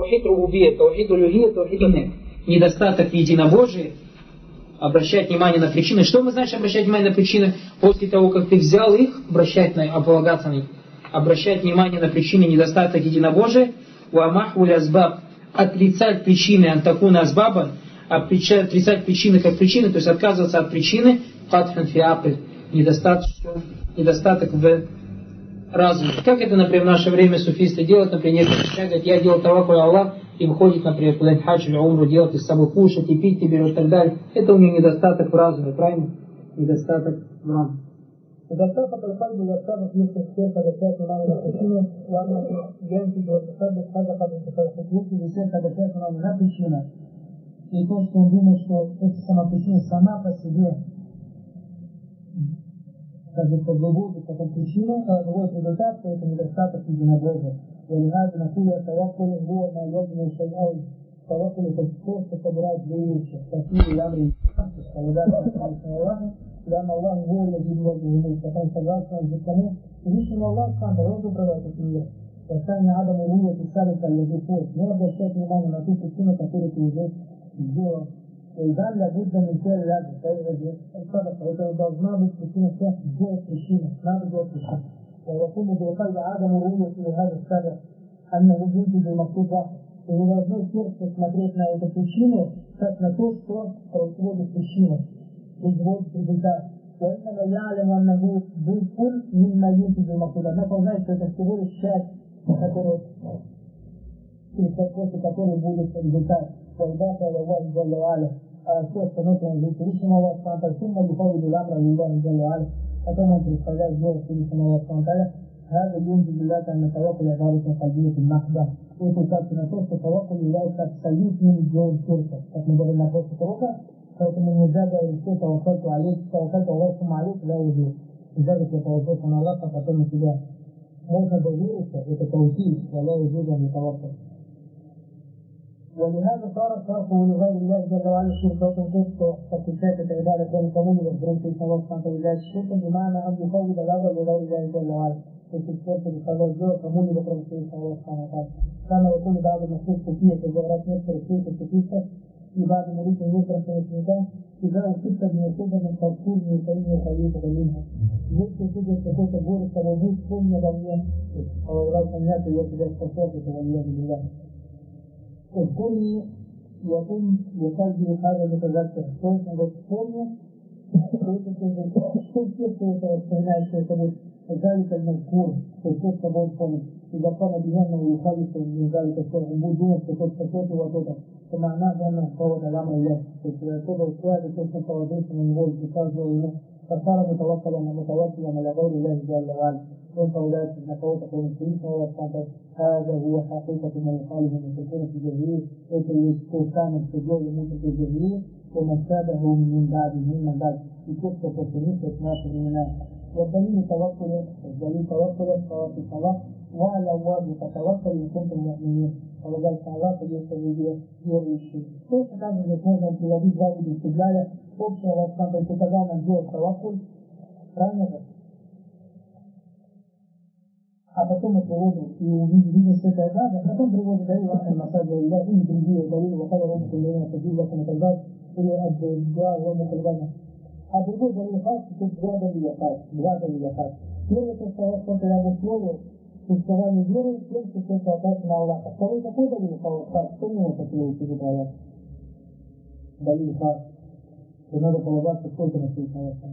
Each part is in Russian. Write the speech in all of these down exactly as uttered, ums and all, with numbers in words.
таухид рубубия, таухид улюхия, таухид анек. Недостаток в единобожии, обращать внимание на причины. Что мы значит обращать внимание на причины? После того, как ты взял их, обращать на, полагаться на них. Обращать внимание на причины недостаток единобожия. Уамаху лязбаб. Отрицать причины антакуна азбаба. Отрицать причины как причины, то есть отказываться от причины. Катхан фиапы. Недостаток, недостаток в разуме. Как это, например, в наше время суфисты делают, например, некоторые говорят, я делал таваккуль Аллах, и выходит, например, куда-нибудь хадж или умру делать, и с собой кушать, и пить, и берет, и так далее. Это у него недостаток в разуме, правильно? Недостаток в разуме. اتفق القلب والسابق يصبح كيف ذكرت الله الحكيمة وأنه ينتج ويتصدق صدقة بالتفاحة يصير ذكرت الله на причина. И то, что он думает, что эта самопричина сама по себе, как бы выводит как причина, выводит результат, то это недостаток единобожия. ولهذا نقول التوكل هو ما يجمع الشيئين. التوكل это то, что собирает две вещи. Такие ямры, لأن الله هو الذي يوجه الملك فكان صلاتنا بالكمال يشمل الله سبحانه وتعالى وبركاته الدنيا والثاني عدم رؤية السابق الذي فوق نرجع الشيء إيمان ما فيه السنة كثيرة توجيه الجوع وإذا لابد من فعل هذا الصدقة وإذا должна быть причина всех делать причину надо делать причину ويكون بالقلب عدم رؤية لهذا السابق أنه ينتج المقصود واحد и не должно сердце смотреть на эту причину как на то, что производит причину производит результат. وإنما يعلم أنه جزء مما ينتج المقصود. Однако знает, что это всего лишь часть, которая после которой будет результат. وإذا قال الله جل وعلا все остальное Всевышний Аллах Субхану ثم يفوض الأمر لله جل وعلا. Потом он представляет дело Всевышнего Аллаха Субхану هذا ينتج لك أن توكل عبادة قلبية محضة. Это указывает на то, что توكل является абсолютным делом сердца. Как мы говорим на прошлых уроках, поэтому нельзя говорить, что توكلت عليك, توكلت الله ثم عليك, لا يجوز. Нельзя говорить, я توكلت на Аллаха, потом на тебя. Можно довериться, это توكيل, ولا يجوز أن يتوكل. ولهذا صار صرفه لغير الله جل وعلا شركا كنت فكتابة العبادة كان كمون يخبرون في الله سبحانه وتعالى شركا بمعنى أن يفوض الأمر لغير الله جل وعلا وكتابة الخبر كمون يخبرون في الله سبحانه وتعالى كما يقول بعض النصوص كثيرة في الجغرات نفسر كثيرة كثيرة في بعض المريض يذكر في الشيطان إذا أصبت بمصيبة من تركوز من فإن خليفة منها يذكر كده تكون تبور التوابيت كل يوميا أو الله سمياته يجب التصوف والعياذ بالله اذكرني وقم بقلبي هذا المتذكر كيف اذكرني كيف كيف ذلك المذكور كيف تبور صلي إذا قام بأنه يخالف من ذلك الشرع بدون تكتشف وكذا فمعناه أنه فوض الأمر إليه كذا السؤال كيف توضيح من هو الكتاب وإنه فصار متوكلا متوكلا على غير الله جل وعلا وانت أولاد نفوتك ونسيك هذا هو حقيقة ما يخالف من تكون في الجاهلية ويكون كان السجود يموت في الجاهلية ومن شابه من بعد من بعد يكتب تسليم اثناشر من الناس والدليل توكل الدليل توكل في الصلاة وعلى الله تتوكل إن كنتم مؤمنين ولذلك الله يستجيب يريشي كيف كان يكون الجلابي ذلك باستدلال общее рассмотрение когда нам делать таваккуль, правильно же? А потом мы приводим и увидим, что это одна, а потом приводим дарил Ахмад Масаджа Илля или другие дарил Вахала Рома Кулина Садил Вахана и так далее, или от Дуа Рома Кулина. А другой дарил Хас, что два дарил Хас, два дарил Хас. Первый, что сказал, что я обусловил существование веры, тем, что все опять на Аллаха. Второй какой дарил Хас? Что мне это приводит в Аллах? Дарил Хас. И надо полагаться сколько на свете Аллаха.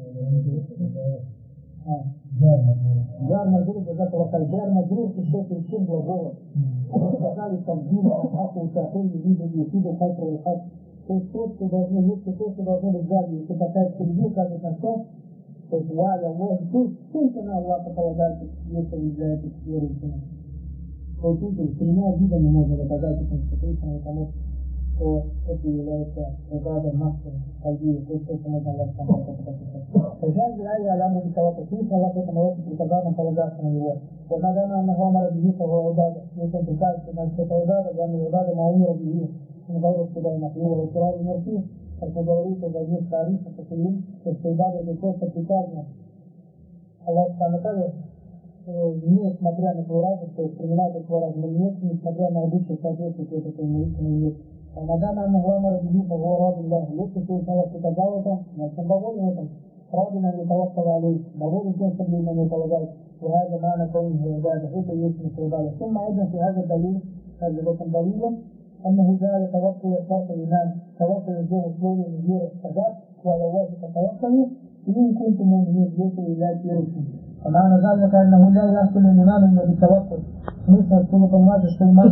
Дар Мазруб, когда полосаль, Дар Мазруб, еще причин глагола. Сказали там Дина, Аху, Саху, Виду, Ефиду, Хатра и Хат. То есть то, что должно, если то, что должно быть сзади, если такая впереди, указывает на то, то есть Валя, Аллах, то есть сколько на Аллаха полагается, если для этих верующих. То есть тут тремя видами можно доказать, что потому что это является угадом нашей стадии, то есть то, что можно Аллах сам показать. فجاء الآية على أمر بالتوكل كيف الله في تموت القضاء من طلبات من الله وما دام أنه أمر به فهو عبادة يمكن تكاد أن تتعبادة لأن العبادة ما أمر به من غير ابتداء مخلوق واضطرار مرسي فالتدوريس وجديد تاريخ التسليم واستعبادة لكوسة كتابنا الله سبحانه وتعالى несмотря на свой разум, то есть принимает свой разум нет, несмотря на обычай соответствует этому истинному нет. Рамадан Аннаху Амара Бихи Фахуа Ради Аллах. Если ты узнал, что сказал это, значит он доволен этим. Ради на Нитаваккала Алейх. Доволен тем, что на него полагает. وهذا معنى قوله عبادة. Это есть عبادة. ثم أيضا في هذا الدليل هذا в этом دليل أنه جعل توكل شرط الإيمان. توكل الجهل условие веры сказать, وعلى الله فتوكلوا إن كنتم مؤمنين. Если являетесь верующими. فمعنى ذلك أنه لا يحصل الإيمان إلا بالتوكل. مثل كل طماط الإيمان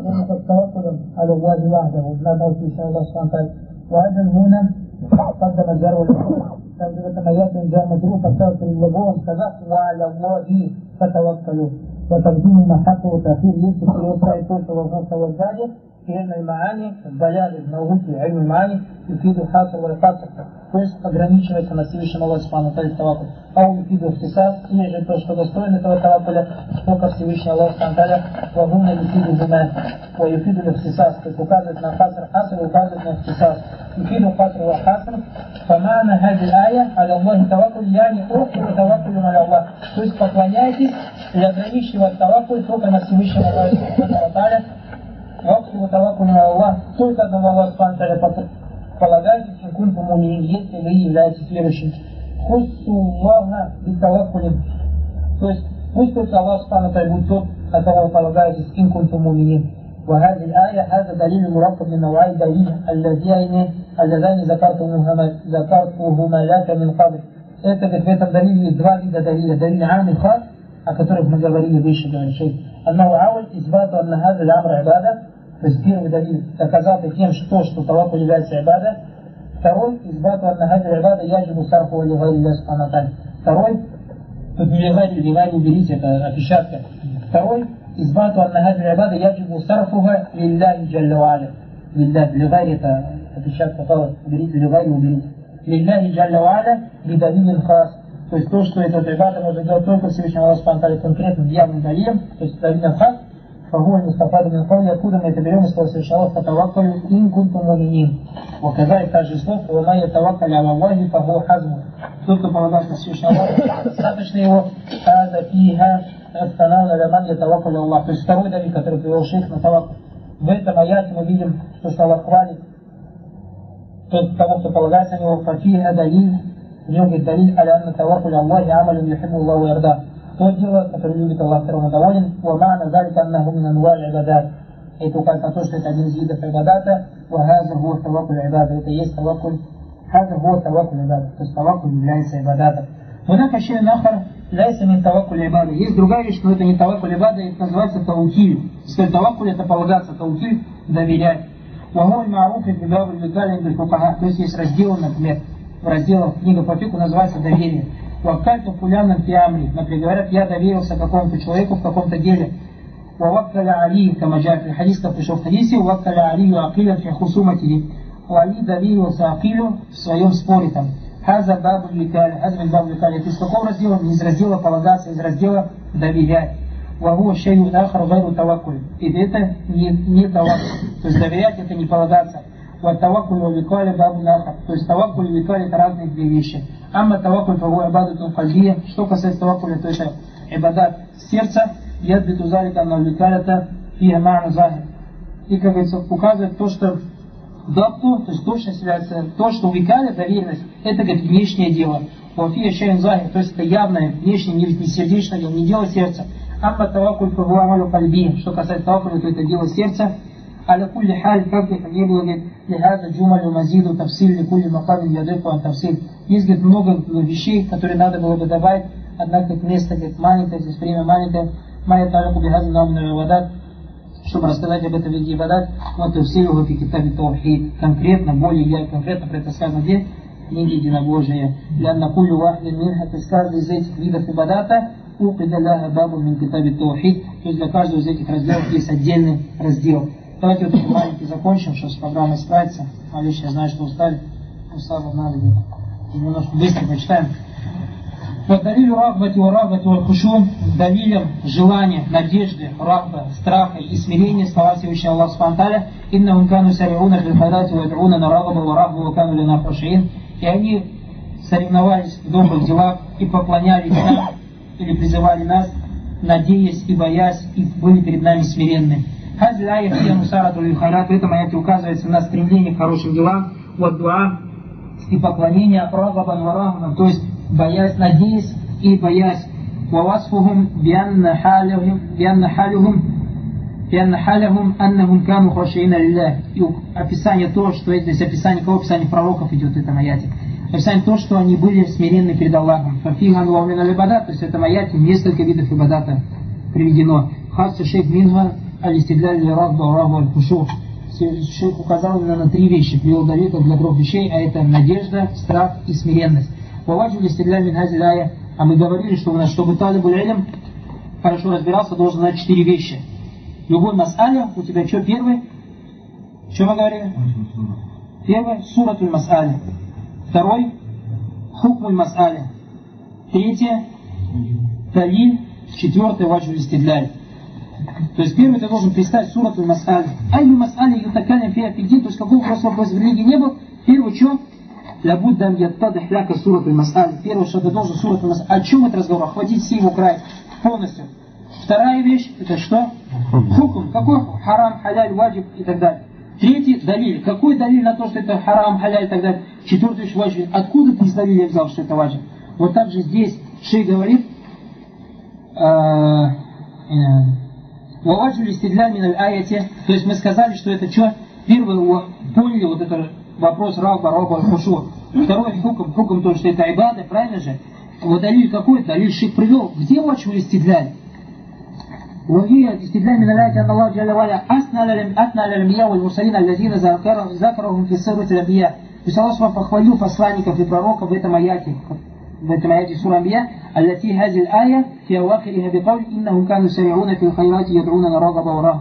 التوكل على الله وحده. لا إن شاء الله سبحانه وتعالى. وأيضا هنا قدم الجر والمجرور. كما يأتي جاء مجرور فالتوكل اللغوي كذا وعلى الله فتوكلوا. وتقديم المحق وتأخير يثبت الوسائل التوسع والغصة والزاجة في علم المعاني البيان الموجود في علم المعاني يفيد الحاصل والقاصر. То есть ограничивается на Всевышнем Аллахе Субхану ва Тааля таваккуль. А у Юфиду ихтисас, или же то, что достойно этого таваккуля, только Всевышний Аллах Субхану ва Тааля, вагуна Юфиду гуна, ва Юфиду ихтисас, то есть указывает на хаср, хаср указывает на ихтисас. Юфиду хаср ва хаср, фамана хади ая, аля Аллахи таваккуль, яни охру таваккулю аля Аллах. То есть поклоняйтесь и ограничивать таваккуль только на Всевышнем Аллахе Субхану ва Тааля, охру таваккулю аля Аллах, только одного Аллаха Субхану ва Тааля полагайтесь, что кунтум муминин, если вы являетесь верующим. Хуссуллаха битаваккулин. То есть пусть только Аллах Субхану ва Тааля будет тот, на кого вы полагаетесь, ин кунтум муминин. وهذه الآية هذا دليل مركب من نوعي دليل اللذين اللذان ذكرتهما ذكرتهما لك من قبل. Это в этом диле есть два вида далиля. Далиль ам и хас, о которых мы говорили выше, говорит. أنه عاول إثبات أن هذا الأمر عبادة. То есть первый далиль доказал тем, что, что таваккуль является ибада. Второй, избат анна хаджи ибада яджибу сарфу али гайри Аллах субхану ва тааля. Второй, тут не гайри, не гайри уберите, это опечатка. Второй, избат анна хаджи ибада яджибу сарфуха лилляхи джалла ва аля. Лилляхи, лигайри это опечатка, уберите, лигайри уберите. Лилляхи джалла ва аля бидалилин хас. То есть то, что этот ибада можно делать только Всевышнему Аллаху субхану ва тааля конкретным явным далилем, то есть далилин хас. فهو المستفاد من قول يكون ما يتبعون استوى الله فتوكلوا إن كنتم مؤمنين. وكذلك также слов وما يتوكل على الله فهو حزمه. Тот, кто полагается на Всевышнего Аллаха, достаточно его هذا فيها الثناء على من يتوكل على الله. То есть второй далиль, который привел шейх на таваккуль. В этом аяте мы видим, что Аллах хвалит тот, того, кто полагается на него. ففيها دليل, в нем есть далиль على أن التوكل على الله عمل يحبه الله ويرضاه. То дело, которое любит Аллах, которому он доволен, ومعنى ذلك أنه من أنواع العبادات. Это указывает на то, что это один из видов ибадата. وهذا هو توكل عبادة. Это есть таваккуль. هذا هو توكل عبادة. То есть таваккуль является ибадатом. هناك شيء آخر ليس من توكل عبادة. Есть другая вещь, но это не таваккуль ибада, это называется таукиль. Если таваккуль, это полагаться, таукиль доверять. وهو المعروف في باب الوكالة عند الفقهاء. То есть есть разделы, например, в разделах книга по фику называется доверие. Ваккальту фуляном фи амри. Например, говорят, я доверился какому-то человеку в каком-то деле. Ваваккаля Али, камаджа фи хадис, как пришел в хадисе, ваккаля Алию акиля фи хусуматихи. Али доверился Акилю в своем споре там. Хаза бабу ликаля, хаза бин бабу ликаля. Это из какого раздела? Из раздела полагаться, из раздела доверять. Вагу шейю ахар гайру таваккуль. И это не, не таваккуль. То есть доверять это не полагаться. Вот таваккуль ва викаля бабу нахар. То есть таваккуль и викаля это разные две вещи. Амма таваккуль фагу ибадатун кальбия. Что касается таваккуля, то это ибадат сердца. Ядбиту залика на викалята фиа ма'на захир. И, как говорится, указывает то, что дапту, то есть точность является, то, что викаля, доверенность, это как внешнее дело. Уафия шейн захир, то есть это явное, внешнее, не сердечное дело, не дело сердца. Амма таваккуль фагу амалю кальби. Что касается таваккуля, то это дело сердца. على كل حال как бы не было لهذا جمل مزيد وتفصيل لكل مقام يدق عن تفصيل. Есть говорит, много вещей, которые надо было бы добавить, однако место говорит, маленькое, здесь время маленькое. Майя талику бихаза наумна вадат, чтобы рассказать об этом виде ибадат. Вот и все его в китабе таухид. Конкретно, более конкретно про это сказано где? Книги единобожия. Лянна кулю вахлин минха, то есть каждый из этих видов ибадата укида ляха бабу мин китабе таухид. То есть для каждого из этих разделов есть отдельный раздел. Давайте вот этот маленький закончим, чтобы с программой справиться. Малыш, я знаю, что устали. Устали, надо будет. Немножко быстро почитаем. Вот далилю рахбати ва рахбати ва хушу, далилем желания, надежды, рахба, страха и смирения, слова Всевышнего Аллаха субхану ва тааля, иннахум кану сариуна фил хайрати ва яд'уна на рахба ва рахбу ва кану лина хушиин. И они соревновались в добрых делах и поклонялись нам, или призывали нас надеясь и боясь, и были перед нами смиренны. Хазиль ая фия мусарату лиль хайрат. В этом аяте указывается на стремление к хорошим делам, вот дуа и поклонение, рагабан ва рахбан, то есть боясь, надеясь и боясь. ووصفهم بأن حالهم بأن حالهم بأن حالهم أنهم كانوا خاشعين لله. И описание то, что это здесь описание, кого описание пророков идет в этом аяте. Описание то, что они были смиренны перед Аллахом. Фафига анвау мин аль-ибадат, то есть в этом аяте несколько видов ибадата приведено. Хасса шейх минга аль-истидляль ли-рагба ва-рагба аль-хушу. Шейх указал именно на три вещи, привел далее для трех вещей, а это надежда, страх и смиренность. Ваваджу листидляль мин хазиль ая. А мы говорили, что у нас, чтобы талибуль илм хорошо разбирался, должен знать четыре вещи. Любой мас'аля, у тебя что первый? Что мы говорили? Первый, суратуль мас'аля. Второй, хукмуль мас'аля. Третье, талиль. Четвертое, ваджу листидляль. То есть первый ты должен представить суратуль мас'аля. Айну мас'аля ютакалям фиа фиддин, то есть какой вопрос вопрос в религии не был. Первый, что? Лабуддан яттадих ляка суратуль мас'аля. Первое, что ты должен суратуль мас'аля. О чем это разговор? Охватить все его край полностью. Вторая вещь, это что? Хукм. Какой харам, халяль, ваджиб и так далее. Третий, далиль. Какой далиль на то, что это харам, халяль и так далее. Четвертый, вещь, ваджиб. Откуда ты из далиля взял, что это ваджиб? Вот так же здесь шейх говорит, ваваджу листидляль мин аль-аяте. То есть мы сказали, что это что? Первый, поняли вот это вопрос рагба, рагба, хушу. Второй хукм, хукм то, что это айбада, правильно же? Вот далиль какой? Далиль шейх привел. Где ваджу листидляль? وهي الاستدلال من الآية أن الله جل وعلا أثنى على الأنبياء والمرسلين الذين ذكرهم في سورة الأنبياء. То есть Аллах похвалил посланников и пророков в этом аяте, в этом аяте сура Анбия, التي هذه الآية في أواخرها بقول إنهم كانوا يسارعون في الخيرات يدعوننا رغبا ورهبا.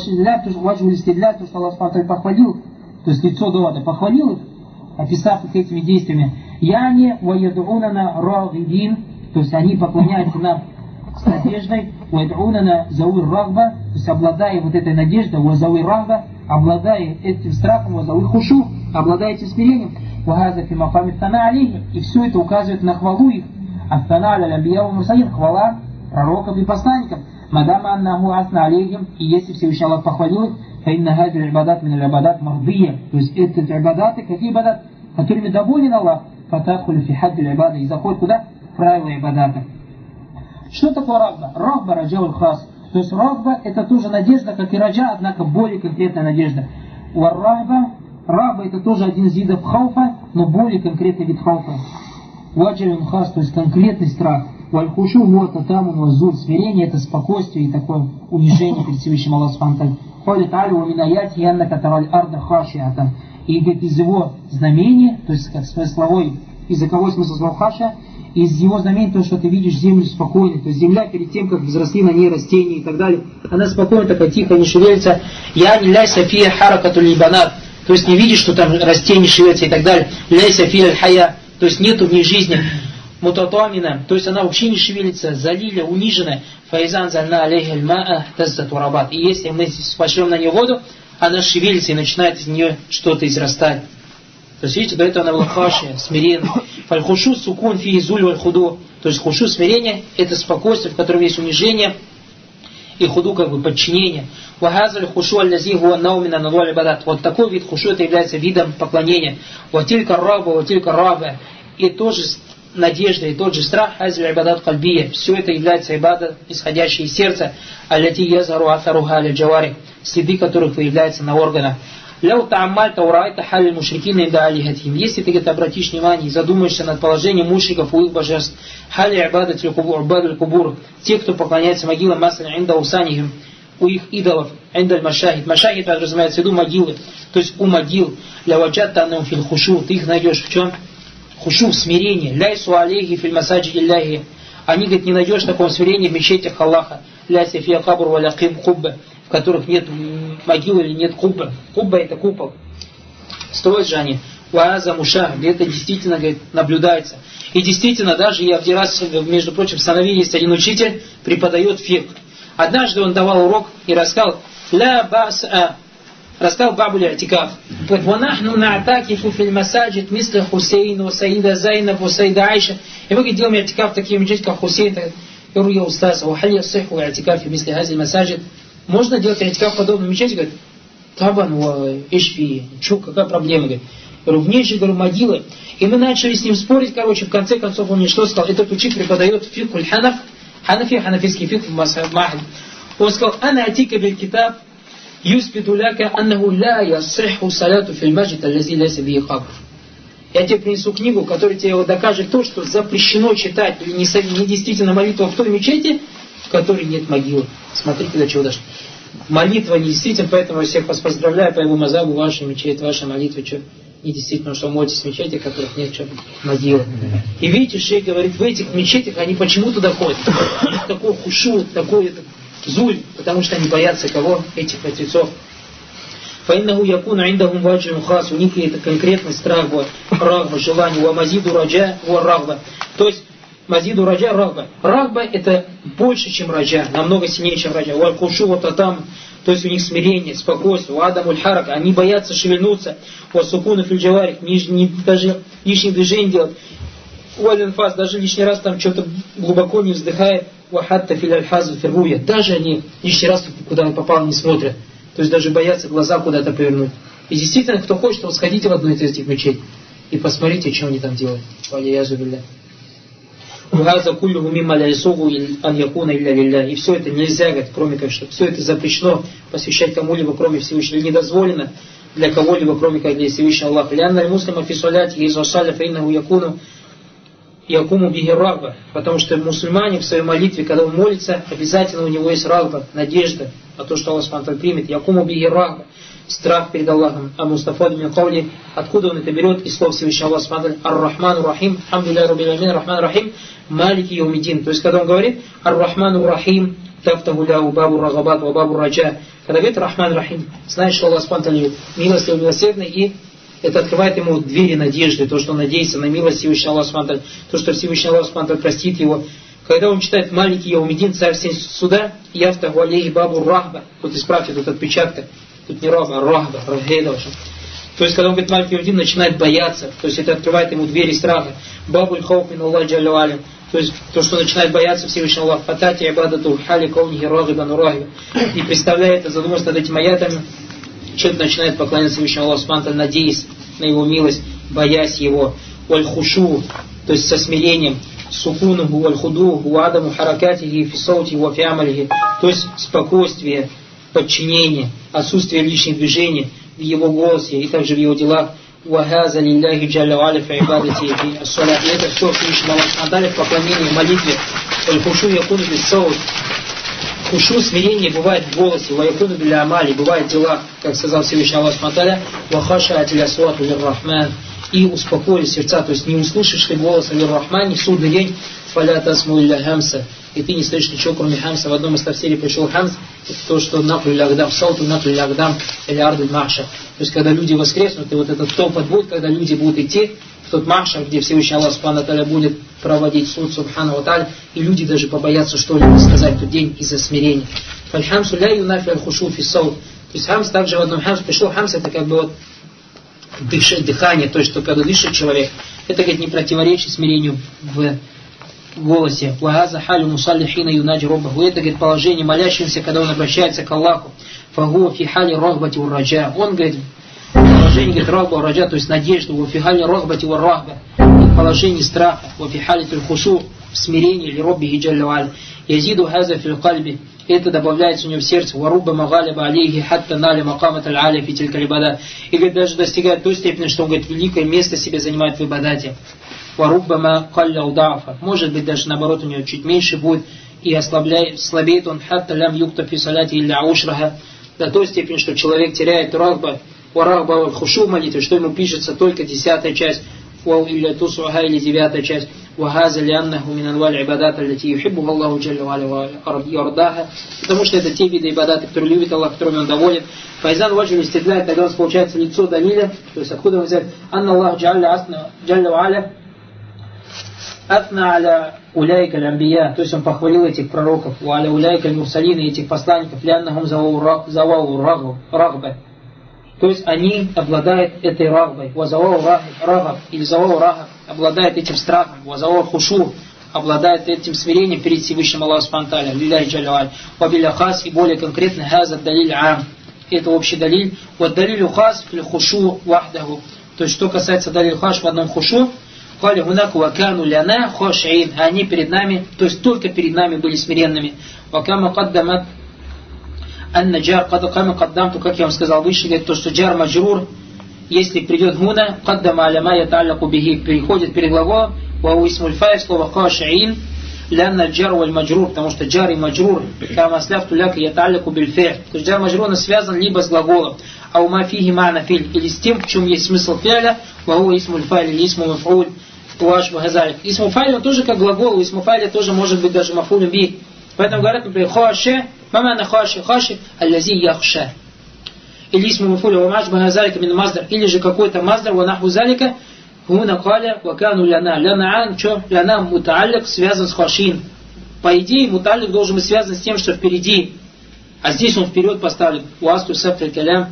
وجه الاستدلال, то, что Аллах похвалил, то есть лицо довода, похвалил их, описав их этими действиями. Яни ويدعوننا راغبين, то есть они поклоняются нам с надеждой, уайд'унана зауи рагба, то есть обладая вот этой надеждой, уазауи рагба, обладая этим страхом, уазауи хушу, обладая этим смирением, уаза фи маками тана алейхи, и все это указывает на хвалу их, астана аля лямбия ва мурсалин, хвала пророкам и посланникам, мадама аннаху асна алейхим, и если Всевышний Аллах похвалил их, фаинна хади ибадат мин аль-ибадат мардия, то есть это ибадаты, какие ибадат, которыми доволен Аллах, фатахули фи хадди аль-ибада, и заходит куда? Правила ибадата. Что такое рагба? Рагба раджауль хас. То есть рагба это тоже надежда, как и раджа, однако более конкретная надежда. Варрагба, рагба это тоже один из видов хауфа, но более конкретный вид хауфа. Ваджалюн хас, то есть конкретный страх. Вальхушу вот атамун вазур. Смирение это спокойствие и такое унижение перед Всевышним Аллахом Субхану. Холит алю уминаяти янна катараль арда хашиатан. И говорит, из его знамения, то есть как смысловой, языковой смысл слова хаша, из его знамений то, что ты видишь землю спокойной, то есть земля перед тем, как взросли на ней растения и так далее, она спокойно, такая тихо, не шевелится. Я не ляйся фия харакату либанат, то есть не видишь, что там растения шевелятся и так далее. Ляйся фия аль-хая, то есть нету в ней жизни. Мутатуамина, то есть она вообще не шевелится, залиля, униженная. Файзан зальна алейха аль-маа таззат урабат. И если мы пошлем на нее воду, она шевелится и начинает из нее что-то израстать. То есть, видите, до этого она была хашия, смиренная. Фальхушу сукун фи изуль валь худу. То есть, хушу, смирение, это спокойствие, в котором есть унижение, и худу, как бы, подчинение. Вахазаль хушу аль-нази гуа наумина надуаль бадат. Вот такой вид хушу, это является видом поклонения. Ватилька раба, ватилька раба. И тоже надежда, и тот же страх, азиль ибадат кальбия. Все это является ибада, исходящая из сердца. Аллати язару атаруха аль-джавари. Следы которых выявляются на органах. Ляу тааммальта урайта халь мушрикина инда алихатим. Если ты, говорит, обратишь внимание и задумаешься над положением мушриков у их божеств, халь ибадат кубур, те, кто поклоняется могилам, масля инда усанихим, у их идолов, инда машахид. Машахид подразумевается в виду могилы, то есть у могил. Ля ваджатта аннам фил хушу, ты их найдешь в чем? Хушу, в смирении. Ляйсу алейхи филь масаджиди ляхи. Они, говорит, не найдешь такого смирения в мечетях Аллаха. Ляйся фия кабр валя киб кубба, в которых нет могил или нет куба. Куба это купол. Строят же они. Уаза муша, где это действительно, говорит, наблюдается. И действительно, даже я в раз, между прочим, в Санави есть один учитель, преподает фикх. Однажды он давал урок и рассказал, ля баса, рассказал бабу л'атикаф. Ванахну на'атакифу фил масаджид мисля Хусейна, Саида Зайнаб, Саида Айша. И мы делаем атикаф такие мечети, как Хусейн, Я говорю, я устаз, вахалия сиху и'тикаф фи мисли хази масаджид. Можно делать и'тикаф в подобном мечети? Говорит, табан ва ишфи. Чё, какая проблема? Говорит. Я говорю, в ней же, говорю, могилы. И мы начали с ним спорить, короче, в конце концов он мне что сказал? Этот учитель преподает фикхуль ханаф, ханафи, ханафийский фикх в Махаль. Он сказал, ана атика биль китаб, юспиду ляка, аннаху ля ясиху саляту филь маджид, аллази ляси бии хабр. Я тебе принесу книгу, которая тебе докажет то, что запрещено читать недействительно молитву в той мечети, в которой нет могилы. Смотрите, до чего дошли. Молитва недействительна, поэтому я всех вас поздравляю по его мазабу, вашей мечети, вашей молитвы, что недействительно, что вы молитесь в мечети, в которых нет что, могилы. И видите, шейх говорит, в этих мечетях они почему туда ходят? У них такой хушу, такой это, зуль, потому что они боятся кого? Этих мертвецов. فإنه يكون عندهم وجه خاص, у них это конкретный страх, рагба, желание, ва мазиду раджа, ва рагба. То есть мазиду раджа, рагба. Рагба это больше, чем раджа, намного сильнее, чем раджа. Ва хушу ва татам, то есть у них смирение, спокойствие, ва адамуль харака, они боятся шевельнуться, ва сукуну фил джаварих, даже лишние движения делать. Ва линфас, даже лишний раз там что-то глубоко не вздыхает, ва хатта фил аль-хазу фирруя, даже они лишний раз куда он попал не смотрят. То есть даже боятся глаза куда-то повернуть. И действительно, кто хочет, вот сходите в одну из этих мечетей и посмотрите, что они там делают. И все это нельзя, говорит, кроме как что. Все это запрещено посвящать кому-либо, кроме Всевышнего. Не дозволено для кого-либо, кроме как для Всевышнего Аллаха. Якуму биги рагба, потому что мусульмане в своей молитве, когда он молится, обязательно у него есть рагба, надежда на то, что Аллах Субхану примет. Якуму биги рагба, страх перед Аллахом. А Мустафа бин Каули, откуда он это берет? Из слов Всевышнего Аллаха Субхану Ар-Рахману Рахим, Хамдулилля Раббил Аламин, Рахман Рахим, Малики Яумиддин. То есть, когда он говорит Ар-Рахману Рахим, Тафтаху ляу бабу рагабат ва бабу раджа. Когда говорит Рахман Рахим, знаешь, что Аллах Субхану милостивый, милосердный, и это открывает ему двери надежды, то, что он надеется на милость Всевышнего Аллаха Субхану, то, что Всевышний Аллах Субхану простит его. Когда он читает Малики Яумиддин, царь всем суда, Яфтаху алейхи бабу рахба, вот исправьте тут отпечатка, тут не рахба, а рахба, рахбеда. То есть, когда он говорит Малики Яумиддин, начинает бояться, то есть это открывает ему двери страха. Бабу льхауф мин Аллах джалля ва аля, то есть то, что начинает бояться Всевышнего Аллаха. Фатати ибадату хали каунихи рагибан рахиба. И представляет, задумываясь над этими аятами, человек начинает поклоняться Всевышнему Аллаху Субхану, надеясь на его милость, боясь его. Валь-хушу, то есть со смирением. Сукунуху, валь-худуху, вадаму харакатихи, фисаутихи, вафиамалихи. То есть спокойствие, подчинение, отсутствие лишних движений в его голосе и также в его делах. Вахаза лилляхи джалля ва аля фи ибадати фи ас-салат. И это все Всевышнему Аллаху Субхану в поклонении, в молитве. Валь-хушу якуну бис-саут. Хушу, смирение бывает в голосе, ваякуну биля амали, бывает в делах, как сказал Всевышний Аллах Субхану, вахаша атиля суату лир-рахман, и успокоили сердца, то есть не услышишь ты голоса лир-рахман, в судный день, фаля тасму илля хамса, и ты не слышишь ничего, кроме хамса. В одном из тавсире пришел хамс, это то, что наклю лягдам, сауту наклю лягдам, или ардуль махша. То есть, когда люди воскреснут, и вот этот топот будет, когда люди будут идти в тот махшар, где Всевышний Аллах Субхану Тааля будет проводить суд Субхану Ва Тааля, и люди даже побоятся что-либо сказать в тот день из-за смирения. Фальхамсу ля юнафи аль-хушу фи саут. То есть хамс также в одном хамс пришел, хамс это как бы вот дышать, дыхание, то есть, что когда дышит человек, это, говорит, не противоречит смирению в голосе. Вагаза халю мусаллихина юнаджи роббаху. Это, говорит, положение молящегося, когда он обращается к Аллаху. Фагу фи хали рахбати ур раджа. Он, говорит, положение, говорит, рахба ур раджа, то есть надежду. Ва фи хали рахбати ур рахба. В положении страха. Ва фи хали туль хушу, в смирении ли роббихи джалля ва аля. Язиду хаза фил кальби. Это добавляется у него в сердце. Варубба магалиба алейхи хатта нали макамат аль-аля фи тилька либада. И, говорит, даже достигает той степени, что он, говорит, великое место себе занимает в ибадате. Варуббама калля удафа. Может быть, даже наоборот, у него чуть меньше будет, и ослабляет, слабеет он хатта лям юкта фи саляти илля аушраха, до той степени, что человек теряет рахба, варахба хушу в молитве, что ему пишется только десятая часть, вау илля тусуха или девятая часть, вахаза лианнаху минан валь ибадата лати юхиббу Аллаху джалля ва аля ярдаха, потому что это те виды ибадаты, которые любит Аллах, которыми он доволен. Файзан ваджу истидляет, тогда у нас получается лицо далиля, то есть откуда мы взять, анна Аллах джалля ва аля Атна аля уляйка лямбия, то есть он похвалил этих пророков, у аля уляйка мурсалина, этих посланников, ляннахум завау рагба. То есть они обладают этой рагбой, вазавау рагб, или завау рагб, обладают этим страхом, вазавау хушу, обладает этим смирением перед Всевышним Аллахом Субхану ва Тааля, лилляхи джалля ва аля. Ва билля хас, и более конкретно, хаза далиль ам. Это общий далиль. Вот далилю хас фил хушу вахдаху. То есть, что касается далиль хаш в одном хушу, кали гунаку вакану ляна хошаин. Они перед нами, то есть только перед нами были смиренными. Вакама каддамат анна джар кадакама каддамту, как я вам сказал выше, говорит, то, что джар маджрур, если придет гуна, каддама аляма яталляку бихи, переходит перед глаголом, ва уисмуль фа'иль, слово хошаин, лянна джар валь маджрур, потому что джар и маджрур, кама сляфту ляка яталляку бильфе. То есть джар маджрур связан либо с глаголом, а у мафиги ма'на филь, или с тем, в чем есть смысл фи'ля, ва уисмуль фа'иль, или исму маф'уль, уаш бахазалик. Исму фа'иль, он тоже как глагол, исму фа'иль тоже может быть даже маф'уль би. Поэтому говорят, например, хоше, мамана хоши, хоши, аллази яхша. Или исму маф'уль, ва маш бахазалик мин маздар, или же какой-то маздар, ва наху залика, гуна каля, вакану ляна. Ляна ан, что? Ляна мутааллик связан с хошин. По идее, мутааллик должен быть связан с тем, что впереди. А здесь он вперед поставлен. Уасту сафрил калям,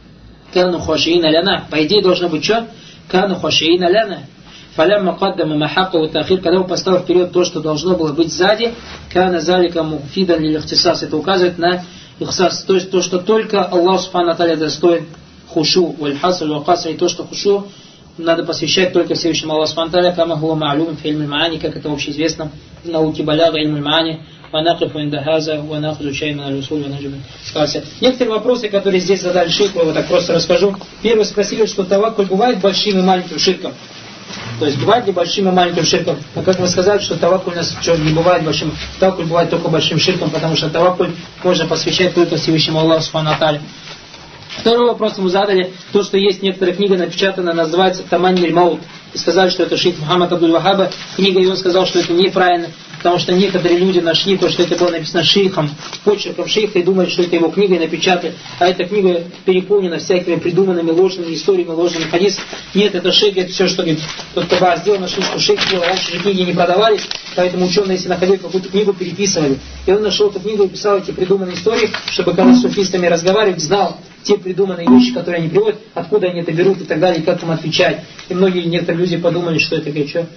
кану хошиина ляна. По идее, должно быть что? Кану хошиина ляна. Фалямма каддама махака ва тахир, когда он поставил вперед то, что должно было быть сзади, кана залика муфидан лил ихтисас. Это указывает на ихтисас. То есть то, что только Аллах Субхану ва Тааля достоин хушу, валь хаср, валь каср, и то, что хушу надо посвящать только Всевышнему Аллаху Субхану ва Тааля, кама хуа ма'лум фи ильмиль маани, как это общеизвестно в науке баляга ильмиль маани, ва нақифу инда хаза, ва нахзу шай мин аль-усуль, ва наджибу. Некоторые вопросы, которые здесь задали шейху, я вот так просто расскажу. Первый спросили, что таваккуль бывает большим и маленьким ширком. То есть бывает ли большим и маленьким ширком? Но как мы сказали, что таваккуль у нас что, не бывает большим, таваккуль бывает только большим ширком, потому что таваккуль можно посвящать только Всевышнему Аллаху Субхану ва Тааля. Второй вопрос ему задали, то, что есть некоторая книга напечатана, называется «Таманниль Маут». И сказали, что это шейх Мухаммад Абдуль-Вахаба книга, и он сказал, что это неправильно, потому что некоторые люди нашли то, что это было написано шейхом, почерком шейха, и думают, что это его книга, и напечатали. А эта книга переполнена всякими придуманными ложными историями, ложными хадисами. Нет, это шейх, это все, что говорит, тот Таба сделал, нашли, что шейх сделал. Раньше же книги не продавались, поэтому ученые, если находили какую-то книгу, переписывали. И он нашел эту книгу и писал эти придуманные истории, чтобы когда с суфистами разговаривать, знал те придуманные вещи, которые они приводят, откуда они это берут и так далее, и как им отвечать. И многие, некоторые люди подумали, что это говорит, что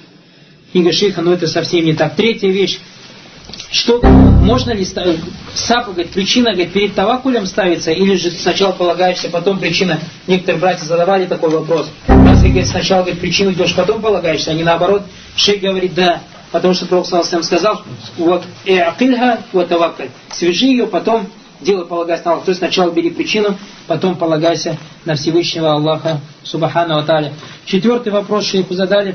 книга шейха, но это совсем не так. Третья вещь. Что, можно ли ставить, сапа, говорит, причина, говорит, перед таваккулем ставится, или же сначала полагаешься, потом причина. Некоторые братья задавали такой вопрос. Раз, говорит, сначала, говорит, причину идешь, потом полагаешься, а не наоборот. Шейх говорит, да, потому что Пророк саллаллаху алейхи ва саллям сказал, вот, э'акильха ва таваккаль, свяжи ее, потом делай, полагайся на Аллаха. То есть сначала бери причину, потом полагайся на Всевышнего Аллаха Субхану ва Тааля. Четвертый вопрос шейху задали.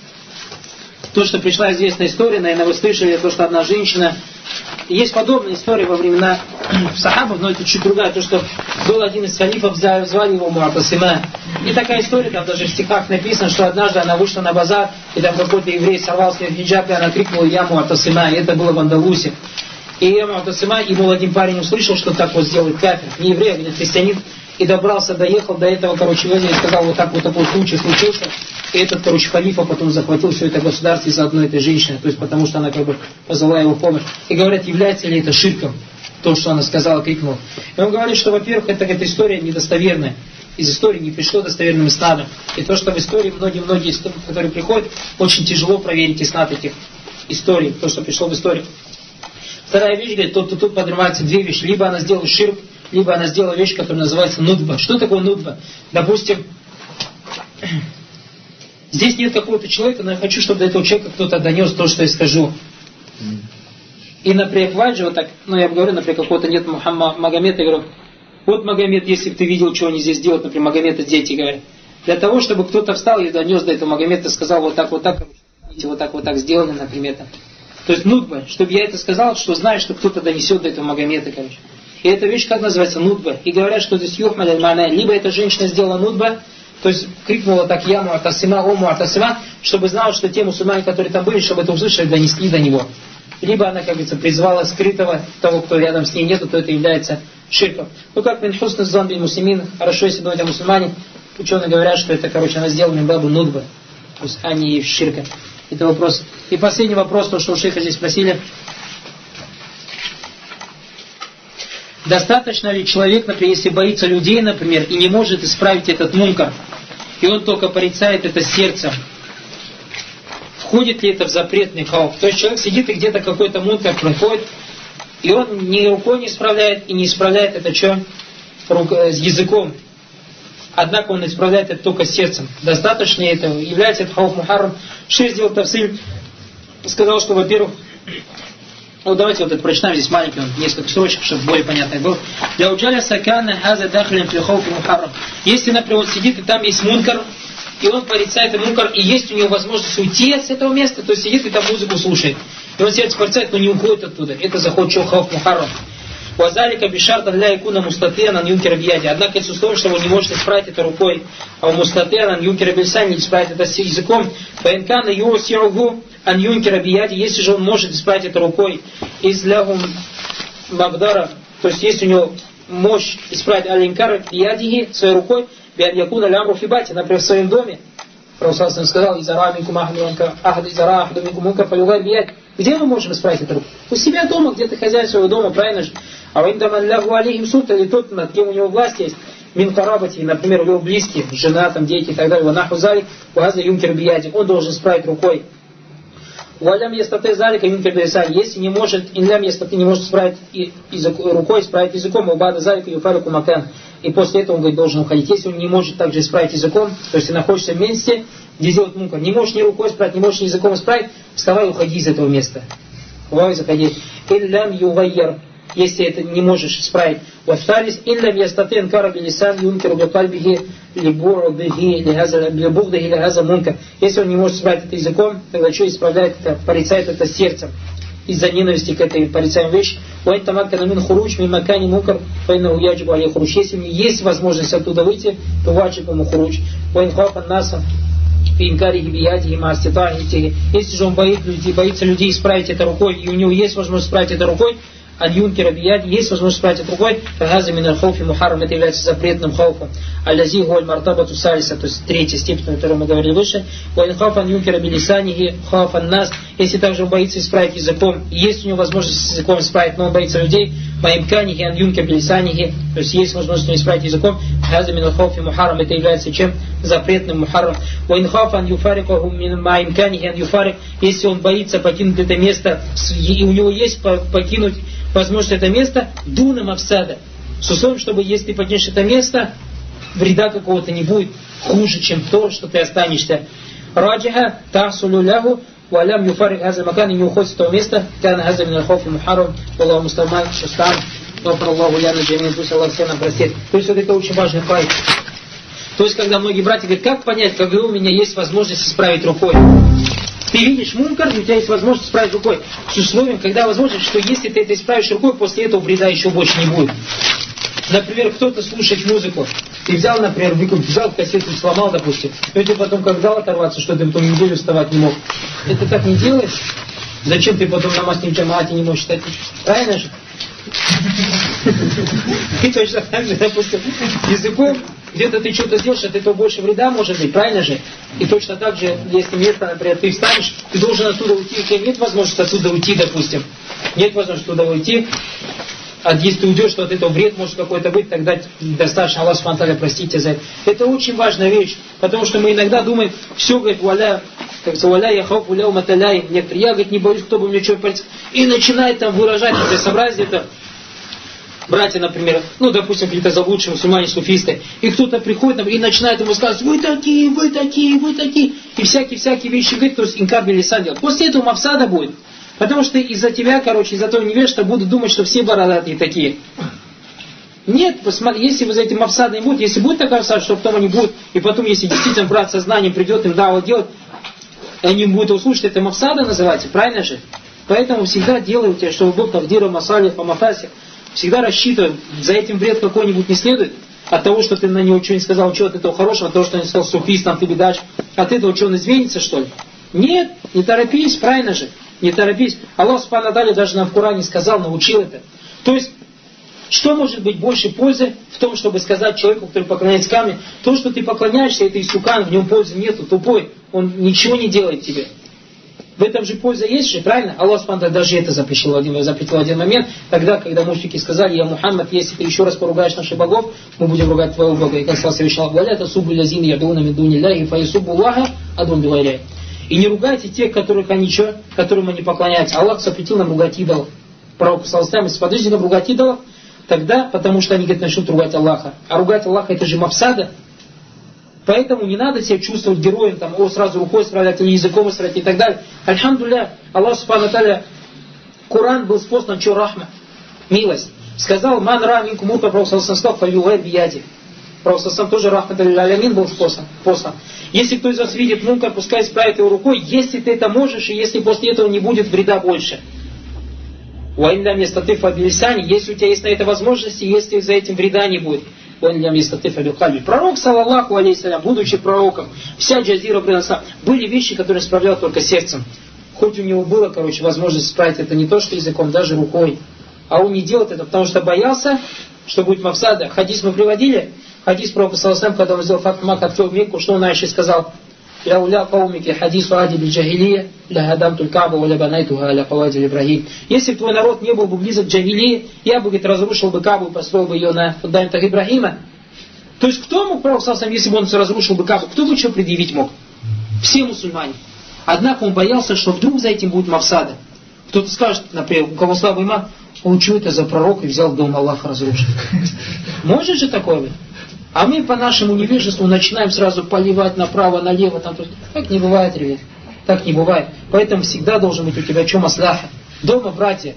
То, что пришла известная история, наверное, вы слышали, то, что одна женщина... Есть подобная история во времена сахабов, но это чуть другая. То, что был один из халифов, звали его Му'тасима. И такая история, там даже в стихах написано, что однажды она вышла на базар, и там какой-то еврей сорвал с нее хиджаб, и она крикнула «Я Му'тасима», и это было в Андалусе. И я Му'тасима, и мол, один парень услышал, что так вот сделает кафир, не еврей, а христианин, и добрался, доехал до этого, короче, и сказал, вот так вот такой случай случился. И этот, короче, халифа потом захватил все это государство из-за одной этой женщины, то есть потому что она как бы позвала его помощь. И говорят, является ли это ширком, то, что она сказала, крикнула. И он говорит, что, во-первых, это, эта история недостоверная. Из истории не пришло достоверным иснадом. И то, что в истории многие-многие истории, которые приходят, очень тяжело проверить иснад этих историй, то, что пришло в историю. Вторая вещь, говорит, тут, тут, тут подрываются две вещи. Либо она сделала ширк, либо она сделала вещь, которая называется нудба. Что такое нудба? Допустим, здесь нет какого-то человека, но я хочу, чтобы до этого человека кто-то донес то, что я скажу. И, например, бывает же вот так, ну я говорю, например, какого-то нет Мухаммада, Магомета, я говорю, вот Магомед, если бы ты видел, что они здесь делают, например, Магомета дети говорят. Для того, чтобы кто-то встал и донес до этого Магомета, сказал вот так, вот так, вот так, вот так сделано, например. Там. То есть нудба, чтобы я это сказал, что знаешь, что кто-то донесет до этого Магомета, короче. И эта вещь, как называется, нудба. И говорят, что здесь юхмаль аль-ма'на, либо эта женщина сделала нудба, то есть крикнула так «Я Му'тасима, о Му'тасима», чтобы знала, что те мусульмане, которые там были, чтобы это услышали, донесли до него. Либо она, как говорится, призвала скрытого того, кто рядом с ней нету, то это является ширком. Ну как мин хусн зан биль муслимин, хорошо, если думать о мусульмане, ученые говорят, что это, короче, она сделала мин-бабу нудба, то есть а не ширка. Это вопрос. И последний вопрос, то, что у шейха здесь спросили. Достаточно ли человек, например, если боится людей, например, и не может исправить этот мункар, и он только порицает это сердцем, входит ли это в запретный хауф. То есть человек сидит и где-то какой-то мункар проходит, и он ни рукой не исправляет, и не исправляет это что? С языком. Однако он исправляет это только сердцем. Достаточно этого. Является это хауф мухаррам. Шейх сделал тавсиль, сказал, что, во-первых, вот давайте вот это прочитаем, здесь маленький, он, несколько строчек, чтобы более понятно было. Для уджаля сакана хаза дахлин фи хауфи мухаррам. Если, например, он сидит, и там есть мункар, и он порицает этот мункар, и есть у него возможность уйти с этого места, то есть сидит и там музыку слушает. И он сердце порицает, но не уходит оттуда. Это заход чего хауф мухаррам. Вазалика бишарта для икуна мустатена юнкера бияди. Однако это условие, что он не может исправить это рукой, а у мустатена юнкера бельсани не исправить это с языком. Фаинкана юсиугу ан юнкера бияди. Если же он может исправить это рукой, из лягум магдара, то есть есть у него мощь исправить алинкара биядиги своей рукой, биад якуна лямру фибати, например, в своем доме. Пророк сказал: изара минкум ахад изара ахаду минкум мункар фалюгай бияди. Где мы можем исправить это руку? У себя дома, где ты хозяин своего дома, правильно же? А вы интамаллаху алейхим суд, или тот, над кем у него власть есть, мин карабати, например, у него близкие, жена, там, дети и так далее, ванаху залик, уаза юнкер бияди, он должен исправить рукой. Уалям естате залика юнкер бияди, если не может, инлям естате не может исправить язык, рукой, исправить языком, убада залика юфарику макан, и после этого он говорит, должен уходить. Если он не может также исправить языком, то есть ты находишься в месте, где делают мункар, не можешь ни рукой исправить, не можешь ни языком исправить, вставай и уходи из этого места. Вставай и заходи. Иллям ювайяр, если это не можешь исправить. Вафтарис иллям ястатен караби лисан юнкеру бекальбихи либурдихи либурдихи лихаза мункар. Если он не может исправить это языком, тогда что исправляет это, порицает это сердцем из-за ненависти к этой порицаемой вещи. Уайн тамакка намин хуруч мин макани мункар файна уяджибу алей хуруч. Если у него есть возможность оттуда выйти, то ваджиб ему хуруч. Уайн хафан наса если же он боится людей, боится людей исправить это рукой, и у него есть возможность исправить это рукой, а юнкера бияди есть возможность исправить это рукой, фагаза миналь хауфи мухаррам, это является запретным хауфом. Аллази гуаль мартабату салиса, то есть третья степень, о которой мы говорили выше. Уайн хауфан юнкера билисанихи хауфан нас, если также он боится исправить языком, есть у него возможность языком исправить, но он боится людей, маимканихи ан юнкер билисанихи, то есть есть возможность исправить языком, фагаза миналь хауфи мухаррам, это является чем? Запретным мухаррам. Уайн хауфан юфарикаху мин маимканихи ан юфарик, если он боится покинуть это место, и у него есть покинуть возможность это место, дуна мавсада. С условием, чтобы если ты покинешь это место, вреда какого-то не будет хуже, чем то, что ты останешься. Раджиха тахсулю лягу валям юфарик газа макан, и не уходит с того места, кана газа мин аль-хауфи мухаррам, Аллаху мустамай, шустан, вафар Аллаху ляна джамин, пусть Аллах всем нам простит. То есть вот это очень важный факт. То есть, когда многие братья говорят, как понять, когда у меня есть возможность исправить рукой? Ты видишь мункар, у тебя есть возможность исправить рукой. С условием, когда возможность, что если ты это исправишь рукой, после этого вреда еще больше не будет. Например, кто-то слушает музыку. Ты взял, например, выкуп, взял кассету, сломал, допустим. И ты потом, как взял оторваться, что ты потом неделю вставать не мог. Это так не делаешь? Зачем ты потом намаз не джамаате не можешь читать? Правильно же? И точно так же, допустим, языком, где-то ты что-то сделаешь, от этого больше вреда может быть, правильно же? И точно так же, если место, например, ты встанешь, ты должен оттуда уйти, у тебя нет возможности оттуда уйти, допустим. Нет возможности оттуда уйти. А если ты уйдешь, то от этого вред может какой-то быть, тогда достаточно Аллах субхану ва тааля простить тебя за это. Это очень важная вещь, потому что мы иногда думаем, все, говорит, валя, как говорится, валя я хауф, валя уматаляй, некоторые, я, говорит, не боюсь, кто бы мне что порицал. И начинает там выражать, например, собрать где-то, братья, например, ну, допустим, какие-то заблудшие мусульмане, суфисты, и кто-то приходит и начинает ему сказать, вы такие, вы такие, вы такие, и всякие-всякие вещи говорит, то есть инкар билисан делать. После этого мавсада будет. Потому что из-за тебя, короче, из-за того невежества будут думать, что все бородатые такие. Нет, посмотри, если вы за этим мавсадой не будет, если будет такая мавсада, что потом они будут, и потом, если действительно брат со знанием придет им даво делать, и они будут услышать, это мавсада называется, правильно же? Поэтому всегда делайте, чтобы был тагдира масали по мафасе, всегда рассчитывай, за этим вред какой-нибудь не следует, от того, что ты на него что-нибудь сказал, что от этого хорошего, от того, что он сказал суфист, там ты бедач, от этого что, он изменится, что ли? Нет, не торопись, правильно же? Не торопись. Аллах субхану ва тааля даже нам в Коране сказал, научил это. То есть, что может быть больше пользы в том, чтобы сказать человеку, который поклоняется камню, то, что ты поклоняешься, это истукан, в нем пользы нету, тупой, он ничего не делает тебе. В этом же польза есть же, правильно? Аллах субхану ва тааля даже это запретил в один, запретил в один момент, тогда, когда мушрики сказали, я Мухаммад, если ты еще раз поругаешь наших богов, мы будем ругать твоего Бога. И как сказал Всевышний Аллах, это субу лязин ядуна мидуни ляхи, фаисубу лаха адун билайляй. И не ругайте тех, которых они что, которым они поклоняются. Аллах запретил нам ругать идолов. Пророк саллаллаху алейхи ва саллям, если подождите нам ругать идолов, тогда, потому что они, говорят, начнут ругать Аллаха. А ругать Аллаха это же мафсада. Поэтому не надо себя чувствовать героем, там, о, сразу рукой справлять, или языком справлять и так далее. Альхамдулилля, Аллах субхану тааля, Коран был спослан, что рахма, милость. Сказал, ман ра минкум мункар, пророк саллаллаху алейхи ва саллям, фалюгайр бияди. Пророк саллаллаху алейхи ва саллям тоже рахмат аль-алямин был послан. Если кто из вас видит мункар, пускай исправит его рукой, если ты это можешь, и если после этого не будет вреда больше. Если у тебя есть на это возможности, если за этим вреда не будет. Пророк, саллаллаху алейхи салям, будучи пророком, вся джазира были вещи, которые справлял только сердцем. Хоть у него было, короче, возможность справить это не то, что языком, даже рукой. А он не делает это, потому что боялся, что будет мафсада. Хадис мы приводили, хадис пророка, саллаллаху алейхи салям, когда он сделал фатх Мак, открыл Мекку, что он дальше сказал? Ляуля каумики хадису ади биль джахилия, ля гадам туль каабу, ля банайтуха, ля кавадиль Ибрахим. Если бы твой народ не был бы близок к джахилии, я бы, говорит, разрушил бы Каабу и построил бы ее на фундаментах Ибрахима. То есть кто мог, пророк саллаллаху алейхи ва саллям, если бы он разрушил бы Каабу, кто бы что предъявить мог? Все мусульмане. Однако он боялся, что вдруг за этим будет мафсада. Кто-то скажет, например, у кого слабый иман, он что это за пророк и взял дом Аллаха разрушить. Может же такое быть? А мы по нашему невежеству начинаем сразу поливать направо, налево. Там, так не бывает, ребят. Так не бывает. Поэтому всегда должен быть у тебя что масляха. Дома братья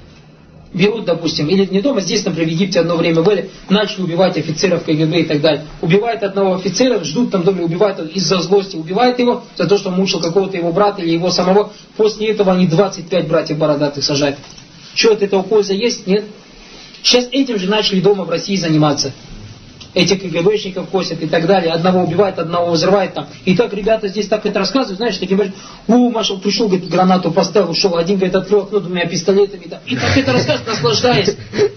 берут, допустим, или не дома, здесь, например, в Египте одно время были, начали убивать офицеров КГБ и так далее. Убивают одного офицера, ждут там дома, убивают из-за злости, убивают его за то, что он мучил какого-то его брата или его самого. После этого они двадцать пять братьев бородатых сажают. Что от этого польза есть? Нет. Сейчас этим же начали дома в России заниматься. Этих КГБшников косят и так далее. Одного убивает, одного взрывает там. И так ребята здесь так это рассказывают, знаешь, такие говорят, о, Маша, пришел, говорит, гранату поставил, ушел. Один, говорит, открыл окно двумя пистолетами. Там. И так это рассказывают, наслаждаясь.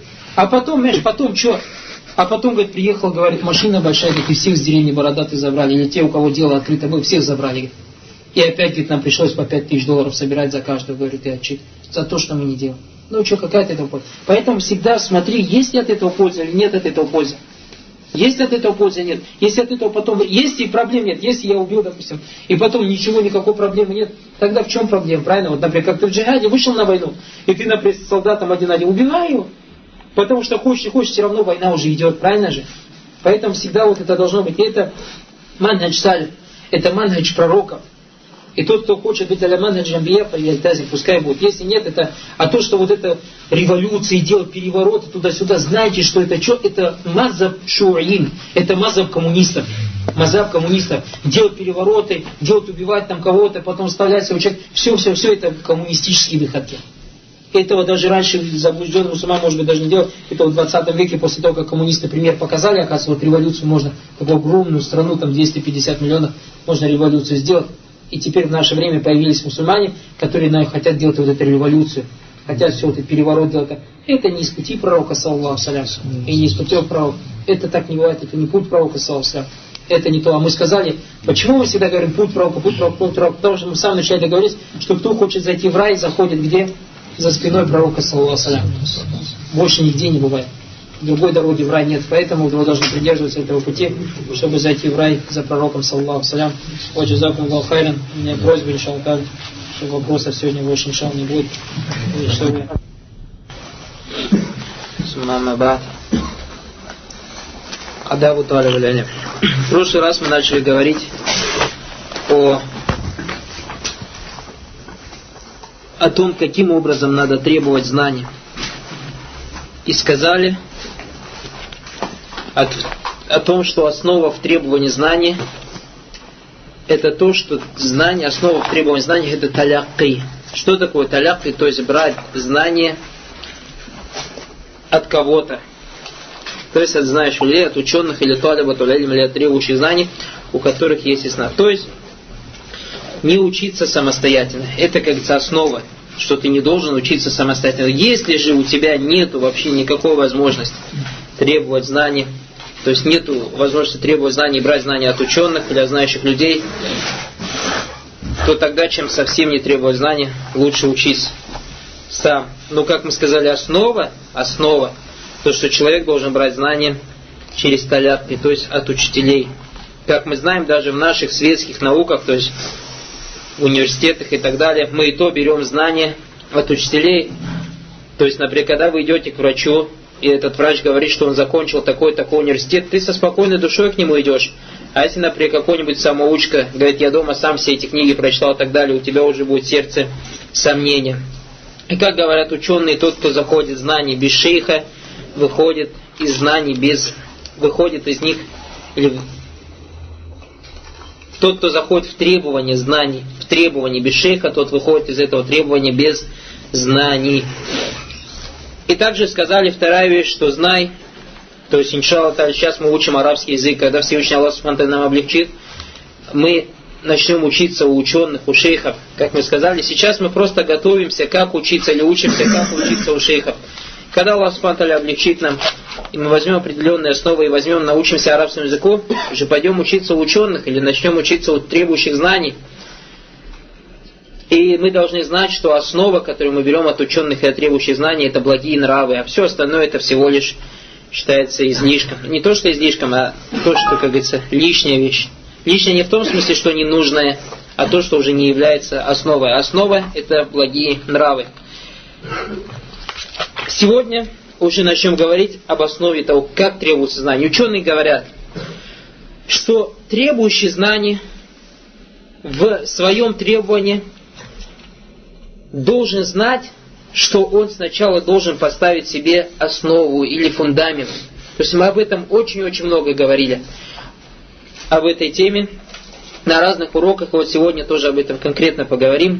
А потом, знаешь, потом что? А потом, говорит, приехал, говорит, машина большая, говорит, и всех с деревни бородатых забрали. Или те, у кого дело открыто было, всех забрали. Говорит. И опять, говорит, нам пришлось по пять тысяч долларов собирать за каждого, говорит, и отчит. За то, что мы не делаем. Ну что, какая от этого польза? Поэтому всегда смотри, есть ли от этого польза или нет от этого пользы. Есть от этого пользы, нет. Если от этого потом, если проблем нет, если я убил, допустим, и потом ничего, никакой проблемы нет, тогда в чем проблема, правильно? Вот, например, как ты в джихаде вышел на войну, и ты, например, с солдатом один-один, убивай его, потому что хочешь не хочешь, все равно война уже идет, правильно же? Поэтому всегда вот это должно быть, и это манхадж салиф, это манхадж пророков. И тот, кто хочет быть аля манхадж амбия, пускай будет. Если нет, это, а то, что вот это революции, делать перевороты туда-сюда, знаете, что это что? Это мазаб шуаин, это мазаб коммунистов. Мазаб коммунистов. Делать перевороты, делать убивать там кого-то, потом вставлять своего человека. Все, все, все это коммунистические выходки. Этого даже раньше заблужденный мусульман, может быть, даже не делал. Это в двадцатом веке, после того, как коммунисты пример показали, оказывается, вот революцию можно, такую огромную страну, там двести пятьдесят миллионов, можно революцию сделать. И теперь в наше время появились мусульмане, которые наверное, хотят делать вот эту революцию, хотят все вот этот переворот делать. Это не из пути пророка, саллаллаху алейхи ва саллям, и не из пути пророка. Это так не бывает, это не путь пророка, саллаллаху алейхи ва саллям. Это не то. А мы сказали, почему мы всегда говорим путь пророка, путь пророка, путь пророка? Потому что мы в самом начале договорились, что кто хочет зайти в рай, заходит где? За спиной пророка, саллаллаху алейхи ва саллям. Больше нигде не бывает. Другой дороги в рай нет, поэтому вы должны придерживаться этого пути, чтобы зайти в рай за пророком, саллаллаху алейхи ва саллям. О, джазакум Аллаху хайран. У меня просьба, иншаллах, чтобы вопросов сегодня больше, иншаллах, не будет. И чтобы... Суммамабат. Адабу туаля валяня. В прошлый раз мы начали говорить о... о том, каким образом надо требовать знаний. И сказали о, о том, что основа в требовании знаний это то, что знание, основа в требовании знаний это талякки. Что такое талякки? То есть брать знание от кого-то. То есть от знающих людей, от ученых или талиба, или от требующих знаний, у которых есть исна. То есть не учиться самостоятельно. Это, как говорится, основа, что ты не должен учиться самостоятельно. Если же у тебя нету вообще никакой возможности требовать знаний, то есть нету возможности требовать знаний, брать знания от ученых или от знающих людей, то тогда, чем совсем не требовать знаний, лучше учиться сам. Но, как мы сказали, основа, основа, то, что человек должен брать знания через талякки, то есть от учителей. Как мы знаем, даже в наших светских науках, то есть в университетах и так далее, мы и то берем знания от учителей. То есть, например, когда вы идете к врачу, и этот врач говорит, что он закончил такой-такой университет, ты со спокойной душой к нему идешь. А если, например, какой-нибудь самоучка говорит, я дома сам все эти книги прочитал и так далее, у тебя уже будет в сердце сомнения. И как говорят ученые, тот, кто заходит в знания без шейха, выходит из знаний без... выходит из них... Или, тот, кто заходит в требование знаний, в требование без шейха, тот выходит из этого требования без знаний. И также сказали вторая вещь, что знай, то есть, иншаллах, сейчас мы учим арабский язык, когда Всевышний Аллах Субхану ва Тааля нам облегчит, мы начнем учиться у ученых, у шейхов. Как мы сказали, сейчас мы просто готовимся, как учиться, или учимся, как учиться у шейхов. Когда Аллах Субхану ва Тааля облегчит нам, и мы возьмем определенные основы, и возьмем, научимся арабскому языку, уже пойдем учиться у ученых, или начнем учиться у требующих знаний. И мы должны знать, что основа, которую мы берем от ученых и от требующих знаний, это благие нравы, а все остальное это всего лишь считается излишком. Не то, что излишком, а то, что, как говорится, лишняя вещь. Лишняя не в том смысле, что ненужная, а то, что уже не является основой. Основа это благие нравы. Сегодня уже начнем говорить об основе того, как требуются знания. Ученые говорят, что требующий знаний в своем требовании должен знать, что он сначала должен поставить себе основу или фундамент. То есть мы об этом очень-очень много говорили, об этой теме на разных уроках. Вот сегодня тоже об этом конкретно поговорим.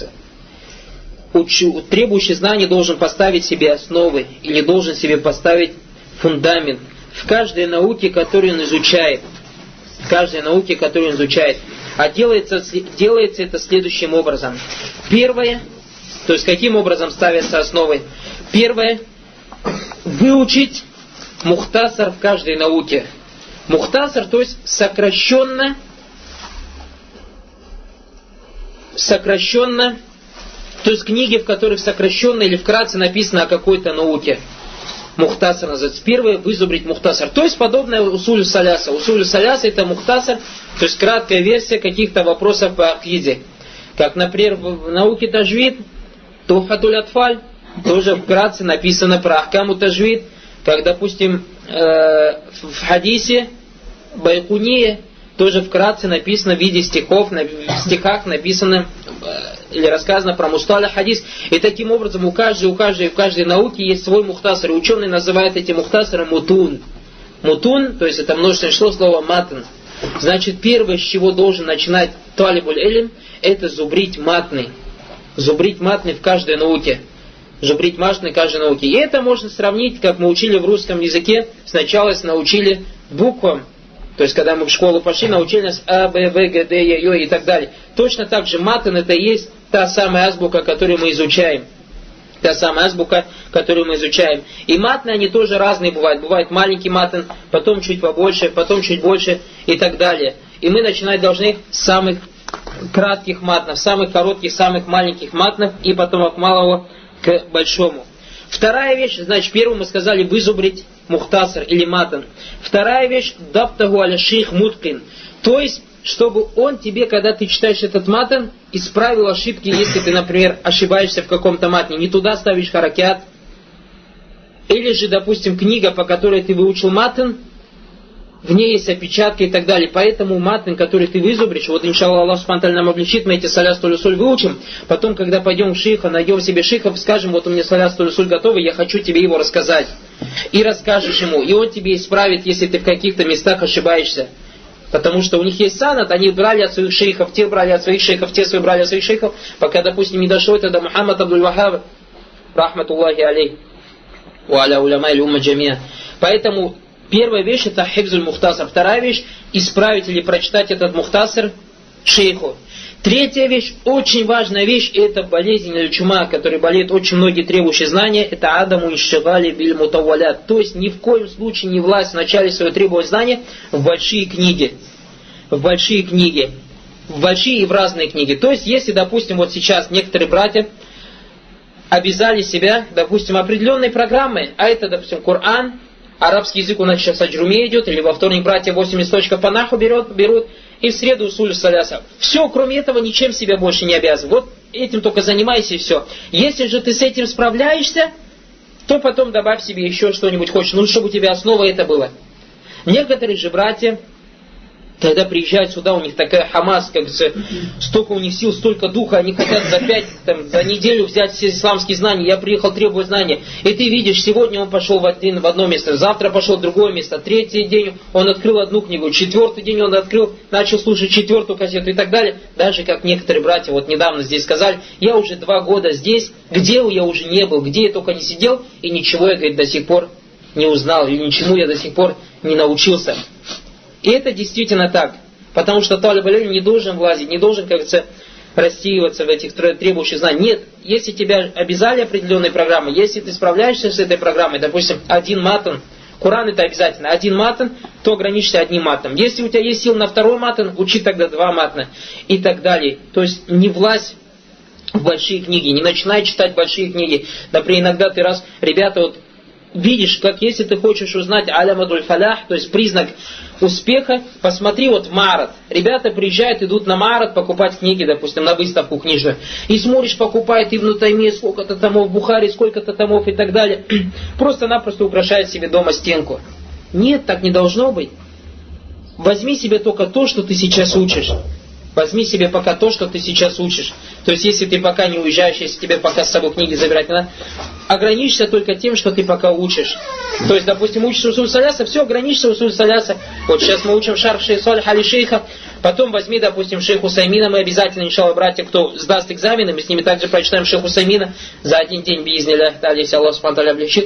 Требующий знаний должен поставить себе основы или должен себе поставить фундамент в каждой науке, которую он изучает. В каждой науке, которую он изучает. А делается, делается это следующим образом. Первое, то есть каким образом ставятся основы? Первое, выучить мухтасар в каждой науке. Мухтасар, то есть сокращенно, сокращенно, то есть книги, в которых сокращенно или вкратце написано о какой-то науке. Мухтасар называется. Первое, вызубрить мухтасар. То есть подобное усулю саляса. Усулю саляса это мухтасар, то есть краткая версия каких-то вопросов по акиде. Как, например, в науке таджвид, Тухфатуль Атфаль, тоже вкратце написано про ахкаму таджвид. Как, допустим, в хадисе Байкуния, тоже вкратце написано в виде стихов, в стихах написано или рассказано про мусталах хадис. И таким образом у каждой, у каждой, у каждой науки есть свой мухтасар. И ученые называют эти мухтасары мутун. Мутун, то есть это множественное число слова матн. Значит, первое, с чего должен начинать талибуль илм, это зубрить матны. Зубрить матны в каждой науке. Зубрить матны в каждой науке. И это можно сравнить, как мы учили в русском языке. Сначала научили буквам. То есть, когда мы в школу пошли, научили нас А, Б, В, Г, Д, Е, Ё и так далее. Точно так же матн это и есть та самая азбука, которую мы изучаем. Та самая азбука, которую мы изучаем. И матны, они тоже разные бывают. Бывает маленький матн, потом чуть побольше, потом чуть больше и так далее. И мы начинать должны с самых кратких матнов, самых коротких, самых маленьких матнов, и потом от малого к большому. Вторая вещь, значит, первую мы сказали вызубрить мухтасар или матн. Вторая вещь, даптагу аля шейх муткин. То есть, чтобы он тебе, когда ты читаешь этот матн, исправил ошибки, если ты, например, ошибаешься в каком-то матне, не туда ставишь харакят. Или же, допустим, книга, по которой ты выучил матн, в ней есть опечатка и так далее. Поэтому матн, который ты вызубришь, вот иншаллах Аллах Субхану ва Тааля нам облегчит, мы эти саля столь усуль выучим. Потом, когда пойдем в шейха, найдем себе шейхов, скажем, вот у меня саля столь усуль готовый, я хочу тебе его рассказать. И расскажешь ему, и он тебе исправит, если ты в каких-то местах ошибаешься. Потому что у них есть санад, они брали от своих шейхов, те брали от своих шейхов, те свои брали от своих шейхов, пока, допустим, не дошло это до Мухаммад Абдуль-Ваххаб, рахматуллахи алейх, ва аля уляма или умма джамия. Поэтому первая вещь это хифзуль мухтасар. Вторая вещь исправить или прочитать этот мухтасар шейху. Третья вещь, очень важная вещь, это болезнь или чума, которой болеют очень многие требующие знания, это адаму ишшигали биль мутаввалят. То есть ни в коем случае не власть в начале своего требовать знания в большие книги. В большие книги. В большие и в разные книги. То есть если, допустим, вот сейчас некоторые братья обязали себя, допустим, определенной программой, а это, допустим, Коран, арабский язык у нас сейчас аджруме идет, или во вторник братья восемь листочков по наху берут, берут, и в среду усуль саляса. Все, кроме этого, ничем себя больше не обязан. Вот этим только занимайся и все. Если же ты с этим справляешься, то потом добавь себе еще что-нибудь хочешь. Ну, чтобы у тебя основа это было. Некоторые же братья, когда приезжают сюда, у них такая хамас, как столько у них сил, столько духа, они хотят за пять, там, за неделю взять все исламские знания. Я приехал, требую знания. И ты видишь, сегодня он пошел в, один, в одно место, завтра пошел в другое место, третий день он открыл одну книгу, четвертый день он открыл, начал слушать четвертую кассету и так далее. Даже как некоторые братья вот недавно здесь сказали, я уже два года здесь, где я уже не был, где я только не сидел, и ничего я, говорит, до сих пор не узнал, и ничему я до сих пор не научился. И это действительно так. Потому что талиб аль-илм не должен влазить, не должен, как говорится, рассеиваться в этих требующих знаний. Нет, если тебя обязали определенной программой, если ты справляешься с этой программой, допустим, один матан, Коран это обязательно, один матан, то ограничься одним матаном. Если у тебя есть сил на второй матан, учи тогда два матана и так далее. То есть не влазь в большие книги, не начинай читать большие книги. Например, иногда ты раз, ребята, вот видишь, как если ты хочешь узнать алямадуль фалях, то есть признак успеха, посмотри вот в Маарат. Ребята приезжают, идут на Маарат покупать книги, допустим, на выставку книжную. И смотришь, покупает Ибн Таймия сколько-то томов, Бухари сколько-то томов и так далее. Просто-напросто украшает себе дома стенку. Нет, так не должно быть. Возьми себе только то, что ты сейчас учишь. Возьми себе пока то, что ты сейчас учишь. То есть, если ты пока не уезжаешь, если тебе пока с собой книги забирать не надо, ограничься только тем, что ты пока учишь. То есть, допустим, учишь усуль саляса, все, ограничься усуль саляса. Вот сейчас мы учим шарх шейх Салих али шейха, потом возьми, допустим, шейх Усаймина, мы обязательно, иншалла, братья, кто сдаст экзамены, мы с ними также прочитаем шейх Усаймина за один день, биизнилляхи та'аля, если Аллах субхану ва тааля облегчит.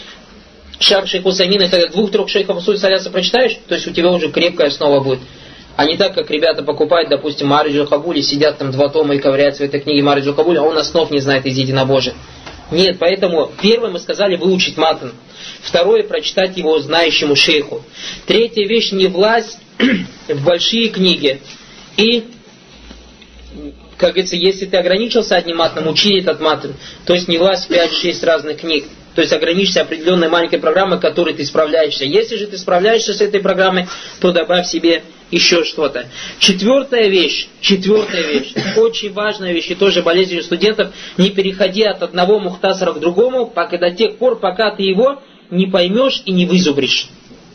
Шарх шейх Усаймина, когда двух-трех шейхов усуль саляса прочитаешь, то есть у тебя уже крепкая основа будет. А не так, как ребята покупают, допустим, Мариджу Хабули, сидят там два тома и ковыряются в этой книге Мариджу Хабули, а он основ не знает из единобожия. Нет, поэтому первое мы сказали выучить матан. Второе, прочитать его знающему шейху. Третья вещь, не влазь в большие книги. И, как говорится, если ты ограничился одним матаном, учи этот матан. То есть не влазь в пять-шесть разных книг. То есть ограничься определенной маленькой программой, которой ты справляешься. Если же ты справляешься с этой программой, то добавь себе еще что-то. Четвертая вещь, четвертая вещь, очень важная вещь, и тоже болезнь у студентов, не переходи от одного мухтасара к другому, пока до тех пор, пока ты его не поймешь и не вызубришь.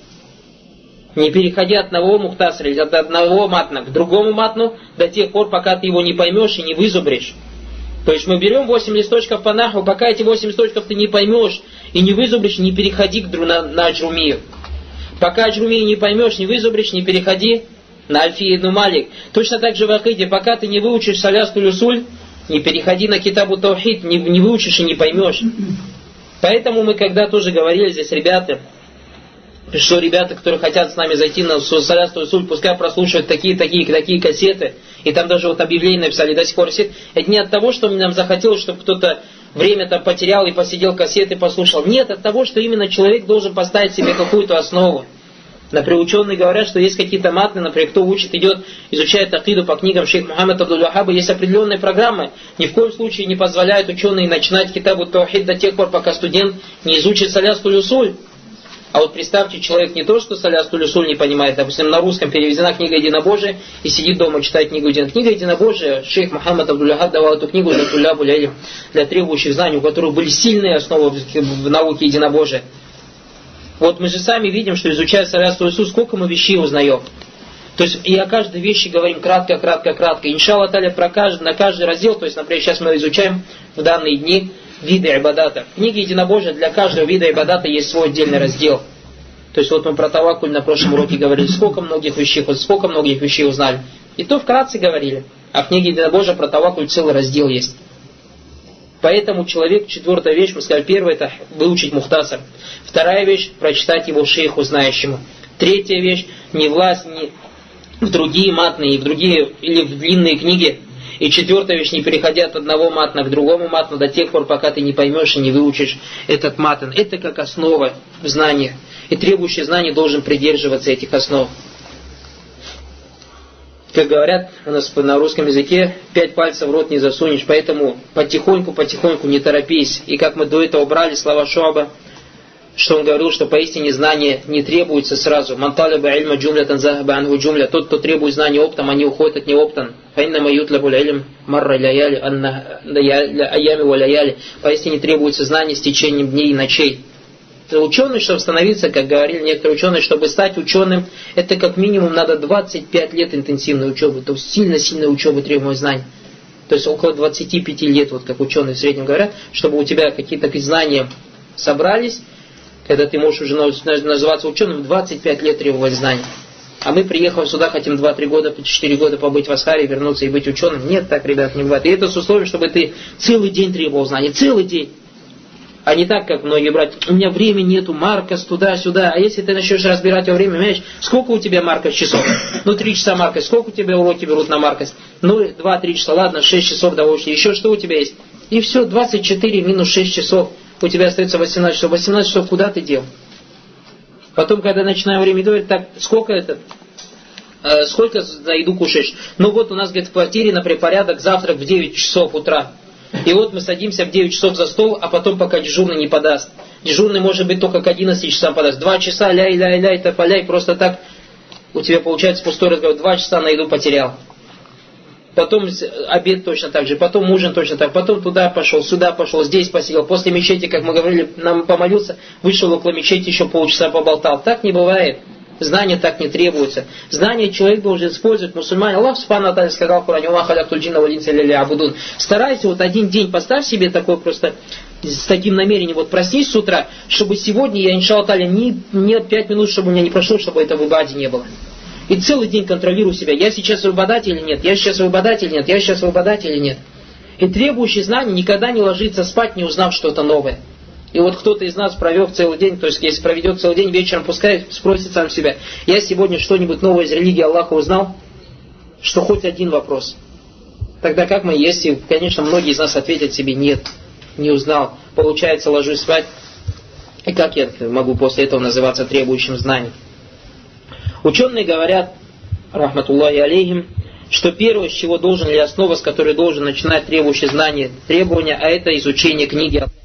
Не переходи от одного мухтасара или от одного матна к другому матну до тех пор, пока ты его не поймешь и не вызубришь. То есть мы берем восемь листочков по наху, пока эти восемь листочков ты не поймешь и не вызубришь, не переходи к, на, на аджрумию. Пока аджрумию не поймешь, не вызубришь, не переходи на Альфия ибн Малик. Точно так же в акиде, пока ты не выучишь салястуль усуль, не переходи на китабу таухид, не, не выучишь и не поймешь. Поэтому мы когда тоже говорили здесь, ребята, что ребята, которые хотят с нами зайти на салястуль усуль, пускай прослушивают такие-такие такие кассеты, и там даже вот объявление написали, до сих пор сидит. Это не от того, что нам захотелось, чтобы кто-то время там потерял и посидел кассеты, послушал. Нет, от того, что именно человек должен поставить себе какую-то основу. Например, ученые говорят, что есть какие-то матны, например, кто учит, идет, изучает акиду по книгам шейх Мухаммад Абдуль-Вахаба, есть определенные программы. Ни в коем случае не позволяют ученые начинать китабу таухид до тех пор, пока студент не изучит салястуль усуль. А вот представьте, человек не то, что салястуль усуль не понимает, допустим, на русском переведена книга единобожия, и сидит дома, читает книгу единобожия. Книга единобожия, шейх Мухаммад Абдуль-Вахаб давал эту книгу для тулябу лялим, для требующих знаний, у которых были сильные основы в науке единобожия. Вот мы же сами видим, что изучая салястуль усуль, сколько мы вещей узнаем. То есть и о каждой вещи говорим кратко, кратко, кратко. Иншалла та'аля про каждый, на каждый раздел, то есть, например, сейчас мы изучаем в данные дни виды ибадата. В книге единобожия для каждого вида ибадата есть свой отдельный раздел. То есть вот мы про таваккуль на прошлом уроке говорили, сколько многих вещей, сколько многих вещей узнали. И то вкратце говорили. А в книге единобожия про таваккуль целый раздел есть. Поэтому человек, четвертая вещь, мы сказали, первая это выучить мухтасар. Вторая вещь, прочитать его шейху знающему. Третья вещь, не влазь не в другие матные, в другие или в длинные книги. И четвертая вещь, не переходя от одного матна к другому матну до тех пор, пока ты не поймешь и не выучишь этот матн. Это как основа в знаниях. И требующий знаний должен придерживаться этих основ. Как говорят у нас на русском языке, пять пальцев в рот не засунешь, поэтому потихоньку, потихоньку не торопись. И как мы до этого брали слова Шуаба, что он говорил, что поистине знание не требуется сразу. Ман талаба ильма джумлятан захаба анху джумля. Тот, кто требует знания оптом, они уходят от него оптом. Фаиннама ютлабу илм марра ляяли анна аями ва ляяли. Поистине требуется знание с течением дней и ночей. Ученый, чтобы становиться, как говорили некоторые ученые, чтобы стать ученым, это как минимум надо двадцать пять лет интенсивной учебы. То есть сильно-сильно учебы требует знаний. То есть около двадцати пяти лет, вот как ученые в среднем говорят, чтобы у тебя какие-то знания собрались, когда ты можешь уже называться ученым, двадцать пять лет требовать знаний. А мы, приехав сюда, хотим два-три года, четыре года побыть в Асхаре, вернуться и быть ученым. Нет, так, ребят, не бывает. И это с условием, чтобы ты целый день требовал знаний, целый день. А не так, как многие братья, у меня времени нету, Маркос туда-сюда. А если ты начнешь разбирать во время, понимаешь, сколько у тебя Маркос часов? Ну, три часа Маркос. Сколько у тебя уроки берут на Маркос? Ну, два-три часа, ладно, шесть часов довольно. Еще что у тебя есть? И все, двадцать четыре минус шесть часов. У тебя остается восемнадцать часов. восемнадцать часов куда ты дел? Потом, когда начинаем время говорить, так, сколько это? Э, сколько за еду кушаешь? Ну, вот у нас, говорит, в квартире, например, порядок, завтрак в девять часов утра. И вот мы садимся в девять часов за стол, а потом пока дежурный не подаст. Дежурный может быть только к одиннадцати часам подаст. Два часа ляй-ляй-ляй, тополяй, просто так у тебя получается пустой разговор. Два часа на еду потерял. Потом обед точно так же, потом ужин точно так, потом туда пошел, сюда пошел, здесь посидел. После мечети, как мы говорили, нам помолился, вышел около мечети, еще полчаса поболтал. Так не бывает. Знания так не требуется. Знания человек должен использовать. Мусульмане, Аллах Субхану ва Тааля сказал в Коране: «Ва халяктуль джинна валь инса илля лиябудун». Старайся вот один день, поставь себе такой просто, с таким намерением, вот проснись с утра, чтобы сегодня я, иншаллах тааля, ни, ни пять минут, чтобы у меня не прошло, чтобы это в ибаде не было. И целый день контролирую себя. Я сейчас в ибадате или нет? Я сейчас в ибадате или нет? Я сейчас в ибадате или нет? И требующий знаний никогда не ложится спать, не узнав что-то новое. И вот кто-то из нас провел целый день, то есть если проведет целый день, вечером пускай спросит сам себя: я сегодня что-нибудь новое из религии Аллаха узнал? Что хоть один вопрос. Тогда как мы, если, конечно, многие из нас ответят себе: нет, не узнал. Получается, ложусь спать. И как я могу после этого называться требующим знаний? Ученые говорят, рахматуллахи алейхим, что первое, с чего должен, или основа, с которой должен начинать требующий знания, требования, а это изучение книги